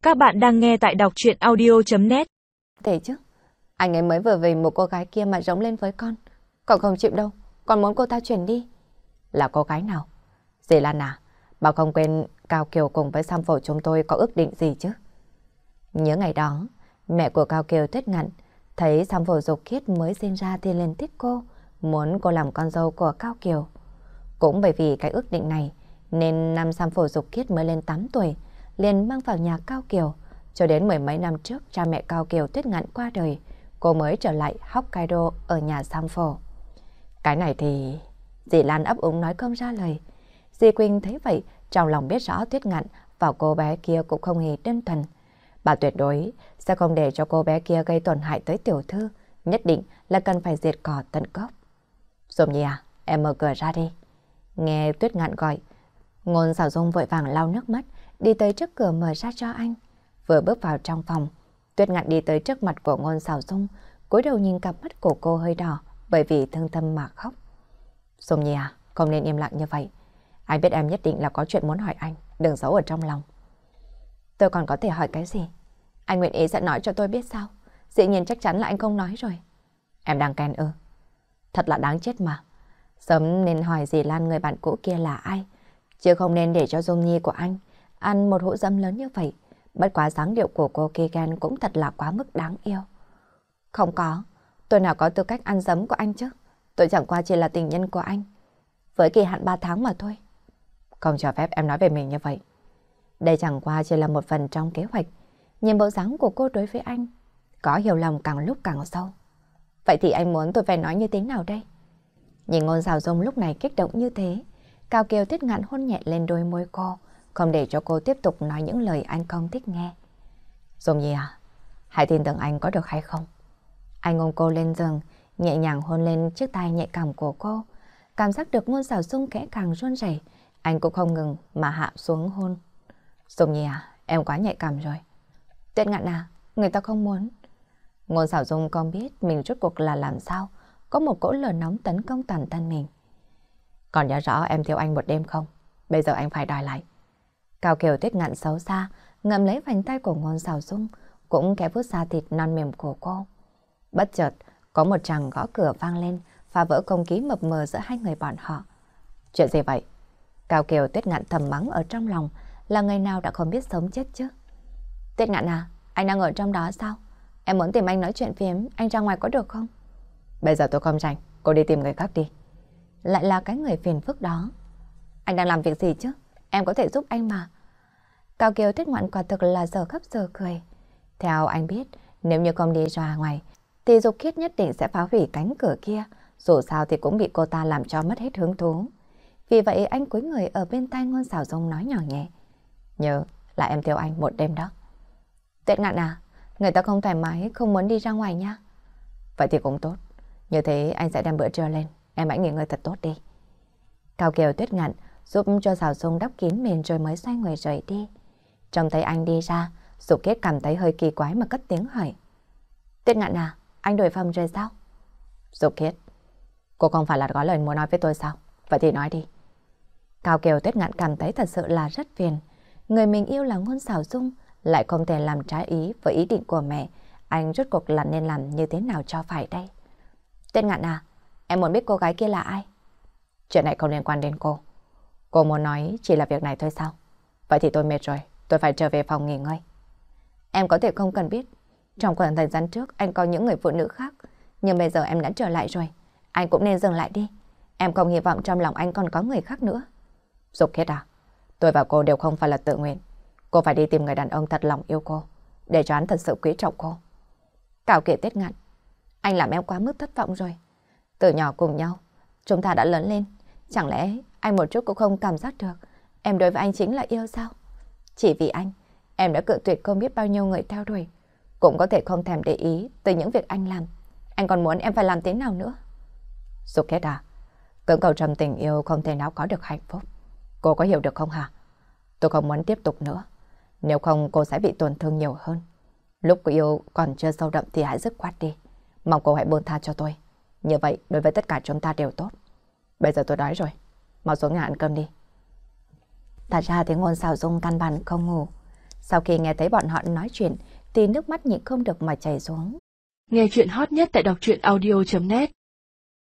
Các bạn đang nghe tại đọc truyện audio.net. Thế chứ, anh ấy mới vừa về một cô gái kia mà rống lên với con không chịu đâu, con muốn cô ta chuyển đi. Là cô gái nào? Dì Lan à, bảo không quên Cao Kiều cùng với Sam Phổ chúng tôi có ước định gì chứ? Nhớ ngày đó, mẹ của Cao Kiều Tuyết Ngạn thấy Sam Phổ Dục Khiết mới sinh ra thì liền thích cô, muốn cô làm con dâu của Cao Kiều. Cũng bởi vì cái ước định này, nên năm Sam Phổ Dục Khiết mới lên 8 tuổi, liền mang vào nhà Cao Kiều. Cho đến mười mấy năm trước, cha mẹ Cao Kiều Tuyết Ngạn qua đời, cô mới trở lại Hokkaido ở nhà Sam Phổ. Cái này thì... Dì Lan ấp úng nói không ra lời. Dì Quỳnh thấy vậy, trong lòng biết rõ Tuyết Ngạn và cô bé kia cũng không hề đơn thuần. Bà tuyệt đối sẽ không để cho cô bé kia gây tổn hại tới tiểu thư, nhất định là cần phải diệt cỏ tận gốc. Dung Nhi à, em mở cửa ra đi. Nghe Tuyết Ngạn gọi, Ngôn Sảo Dung vội vàng lau nước mắt, đi tới trước cửa mở ra cho anh. Vừa bước vào trong phòng, Tuyết Ngạn đi tới trước mặt của Ngôn Sảo Dung, cúi đầu nhìn cặp mắt của cô hơi đỏ, bởi vì thương tâm mà khóc. Dung Nhi à, không nên im lặng như vậy. Anh biết em nhất định là có chuyện muốn hỏi anh, đừng giấu ở trong lòng. Tôi còn có thể hỏi cái gì? Anh nguyện ý sẽ nói cho tôi biết sao? Dĩ nhiên chắc chắn là anh không nói rồi. Em đang ghen ư? Thật là đáng chết mà. Sớm nên hỏi dì Lan người bạn cũ kia là ai, chứ không nên để cho Dung Nhi của anh ăn một hũ dấm lớn như vậy. Bất quá dáng điệu của cô kia ghen cũng thật là quá mức đáng yêu. Không có, tôi nào có tư cách ăn dấm của anh chứ. Tôi chẳng qua chỉ là tình nhân của anh, với kỳ hạn 3 tháng mà thôi. Không cho phép em nói về mình như vậy. Đây chẳng qua chỉ là một phần trong kế hoạch. Nhìn bộ dáng của cô đối với anh, có hiểu lầm càng lúc càng sâu. Vậy thì anh muốn tôi phải nói như thế nào đây? Nhìn Ngôn Sảo Dung lúc này kích động như thế, Cao Kiều Tuyết Ngạn hôn nhẹ lên đôi môi cô, không để cho cô tiếp tục nói những lời anh không thích nghe. Dung Nhi à, hãy tin tưởng anh có được hay không? Anh ôm cô lên giường, nhẹ nhàng hôn lên chiếc tai nhạy cảm của cô. Cảm giác được Ngôn Sảo Dung khẽ càng run rẩy, anh cũng không ngừng mà hạ xuống hôn. Dung Nhi à, em quá nhạy cảm rồi. Tuyết Ngạn à, người ta không muốn. Ngôn Sảo Dung không biết mình rốt cuộc là làm sao, có một cỗ lửa nóng tấn công toàn thân mình. Còn nhớ rõ em thiếu anh một đêm không? Bây giờ anh phải đòi lại. Cao Kiều Tuyết Ngạn xấu xa, ngậm lấy vành tay của Ngôn Sảo Dung, cũng khẽ vuốt da thịt non mềm của cô. Bất chợt, có một tràng gõ cửa vang lên, phá vỡ không khí mập mờ giữa hai người bọn họ. Chuyện gì vậy? Cao Kiều Tuyết Ngạn thầm mắng ở trong lòng, là người nào đã không biết sống chết chứ. Tuyết Ngạn à, anh đang ở trong đó sao? Em muốn tìm anh nói chuyện phiếm, anh ra ngoài có được không? Bây giờ tôi không rảnh, cô đi tìm người khác đi. Lại là cái người phiền phức đó. Anh đang làm việc gì chứ? Em có thể giúp anh mà. Cao Kiều Tuyết Ngạn quả thực là giờ khóc giờ cười. Theo anh biết, nếu như không đi ra ngoài, thì Dục Khiết nhất định sẽ phá hủy cánh cửa kia. Dù sao thì cũng bị cô ta làm cho mất hết hứng thú. Vì vậy anh cúi người ở bên tai Ngôn Sảo Dung nói nhỏ nhẹ. Nhớ là em thiếu anh một đêm đó. Tuyết Ngạn à, người ta không thoải mái, không muốn đi ra ngoài nha. Vậy thì cũng tốt. Như thế anh sẽ đem bữa trưa lên, em hãy nghỉ ngơi thật tốt đi. Cao Kiều Tuyết Ngạn giúp cho Sảo Dung đắp kín mền rồi mới xoay người rời đi. Trông thấy anh đi ra, Dục Khiết cảm thấy hơi kỳ quái mà cất tiếng hỏi. Tuyết Ngạn à, anh đổi phòng rồi sao? Dục Khiết, cô không phải là có lời muốn nói với tôi sao? Vậy thì nói đi. Cao Kiều Tuyết Ngạn cảm thấy thật sự là rất phiền. Người mình yêu là Ngôn Sảo Dung, lại không thể làm trái ý với ý định của mẹ. Anh rốt cuộc là nên làm như thế nào cho phải đây? Tuyết Ngạn à, em muốn biết cô gái kia là ai? Chuyện này không liên quan đến cô. Cô muốn nói chỉ là việc này thôi sao? Vậy thì tôi mệt rồi, tôi phải trở về phòng nghỉ ngơi. Em có thể không cần biết. Trong khoảng thời gian trước anh có những người phụ nữ khác, nhưng bây giờ em đã trở lại rồi. Anh cũng nên dừng lại đi. Em không hy vọng trong lòng anh còn có người khác nữa. Dục Khiết à, tôi và cô đều không phải là tự nguyện. Cô phải đi tìm người đàn ông thật lòng yêu cô, để cho hắn thật sự quý trọng cô. Cao Kiều Tuyết Ngạn, anh làm em quá mức thất vọng rồi. Từ nhỏ cùng nhau, chúng ta đã lớn lên. Chẳng lẽ anh một chút cũng không cảm giác được em đối với anh chính là yêu sao? Chỉ vì anh, em đã cự tuyệt không biết bao nhiêu người theo đuổi, cũng có thể không thèm để ý tới những việc anh làm. Anh còn muốn em phải làm thế nào nữa? Dục Khiết à, cưỡng cầu trong tình yêu không thể nào có được hạnh phúc. Cô có hiểu được không hả? Tôi không muốn tiếp tục nữa. Nếu không cô sẽ bị tổn thương nhiều hơn. Lúc cô yêu còn chưa sâu đậm thì hãy dứt khoát đi. Mong cô hãy buông tha cho tôi. Như vậy đối với tất cả chúng ta đều tốt. Bây giờ tôi đói rồi, mau xuống nhà ăn cơm đi. Thật ra thì Ngôn Sảo Dung căn bản không ngủ. Sau khi nghe thấy bọn họ nói chuyện, thì nước mắt nhịn không được mà chảy xuống. Nghe chuyện hot nhất tại đọc truyện audio.net